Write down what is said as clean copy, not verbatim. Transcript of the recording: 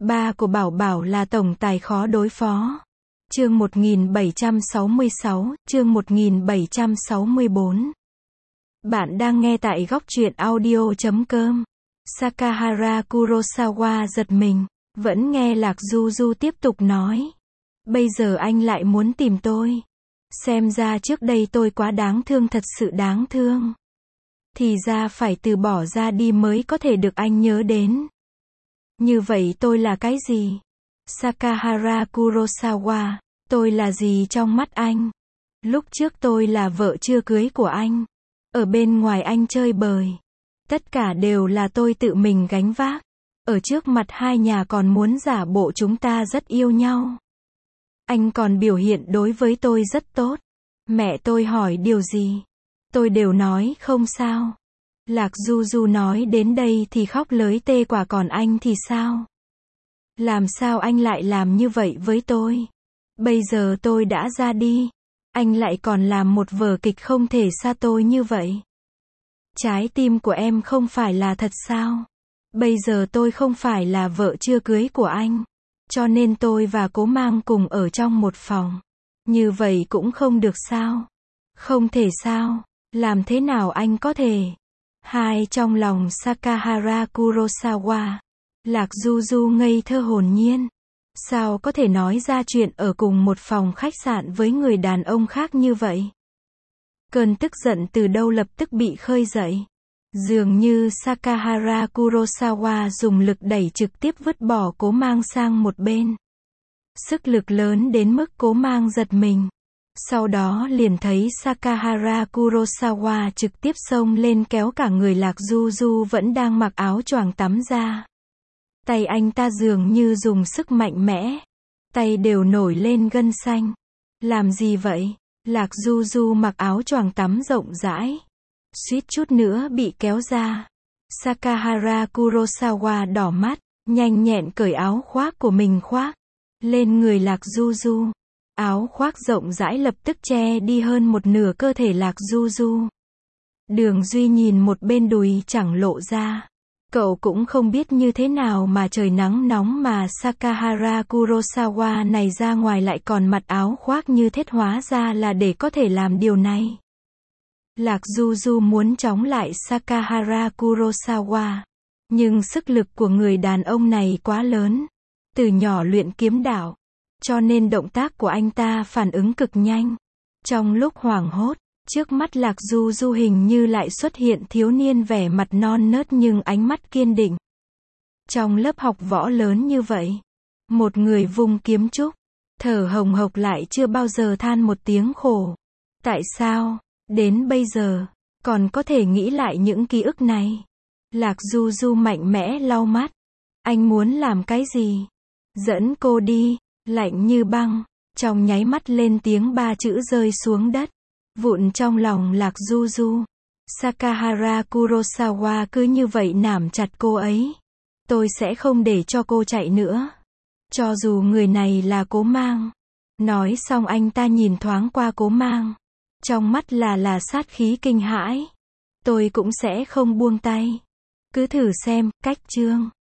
Ba của Bảo Bảo là tổng tài khó đối phó. Chương 1766, chương 1764. Bạn đang nghe tại góc truyện audio.com. Sakahara Kurosawa giật mình, vẫn nghe Lạc Du Du tiếp tục nói. Bây giờ anh lại muốn tìm tôi. Xem ra trước đây tôi quá đáng thương, thật sự đáng thương. Thì ra phải từ bỏ ra đi mới có thể được anh nhớ đến. Như vậy tôi là cái gì? Sakahara Kurosawa, tôi là gì trong mắt anh? Lúc trước tôi là vợ chưa cưới của anh. Ở bên ngoài anh chơi bời. Tất cả đều là tôi tự mình gánh vác. Ở trước mặt hai nhà còn muốn giả bộ chúng ta rất yêu nhau. Anh còn biểu hiện đối với tôi rất tốt. Mẹ tôi hỏi điều gì? Tôi đều nói không sao. Lạc Du Du nói đến đây thì khóc lới tê quả, còn anh thì sao? Làm sao anh lại làm như vậy với tôi? Bây giờ tôi đã ra đi. Anh lại còn làm một vở kịch không thể xa tôi như vậy. Trái tim của em không phải là thật sao? Bây giờ tôi không phải là vợ chưa cưới của anh. Cho nên tôi và Cố Mang cùng ở trong một phòng. Như vậy cũng không được sao? Không thể sao? Làm thế nào anh có thể? Hai trong lòng Sakahara Kurosawa. Lạc Du Du ngây thơ hồn nhiên. Sao có thể nói ra chuyện ở cùng một phòng khách sạn với người đàn ông khác như vậy? Cơn tức giận từ đâu lập tức bị khơi dậy. Dường như Sakahara Kurosawa dùng lực đẩy trực tiếp vứt bỏ Cố Mang sang một bên. Sức lực lớn đến mức Cố Mang giật mình. Sau đó liền thấy Sakahara Kurosawa trực tiếp xông lên kéo cả người Lạc Du Du vẫn đang mặc áo choàng tắm ra. Tay anh ta dường như dùng sức mạnh mẽ. Tay đều nổi lên gân xanh. Làm gì vậy? Lạc Du Du mặc áo choàng tắm rộng rãi. Suýt chút nữa bị kéo ra. Sakahara Kurosawa đỏ mắt, nhanh nhẹn cởi áo khoác của mình khoác lên người Lạc Du Du. Áo khoác rộng rãi lập tức che đi hơn một nửa cơ thể Lạc Du Du. Đường Duy nhìn một bên đùi chẳng lộ ra. Cậu cũng không biết như thế nào mà trời nắng nóng mà Sakahara Kurosawa này ra ngoài lại còn mặc áo khoác như thế, hóa ra là để có thể làm điều này. Lạc Du Du muốn chống lại Sakahara Kurosawa. Nhưng sức lực của người đàn ông này quá lớn. Từ nhỏ luyện kiếm đạo. Cho nên động tác của anh ta phản ứng cực nhanh. Trong lúc hoảng hốt, trước mắt Lạc Du Du hình như lại xuất hiện thiếu niên vẻ mặt non nớt nhưng ánh mắt kiên định. Trong lớp học võ lớn như vậy, một người vung kiếm trúc, thở hồng hộc lại chưa bao giờ than một tiếng khổ. Tại sao, đến bây giờ, còn có thể nghĩ lại những ký ức này? Lạc Du Du mạnh mẽ lau mắt. Anh muốn làm cái gì? Dẫn cô đi. Lạnh như băng, trong nháy mắt lên tiếng ba chữ rơi xuống đất. Vụn trong lòng Lạc Du Du. Sakahara Kurosawa cứ như vậy nắm chặt cô ấy. Tôi sẽ không để cho cô chạy nữa. Cho dù người này là Cố Mang. Nói xong anh ta nhìn thoáng qua Cố Mang. Trong mắt là sát khí kinh hãi. Tôi cũng sẽ không buông tay. Cứ thử xem, cách chương.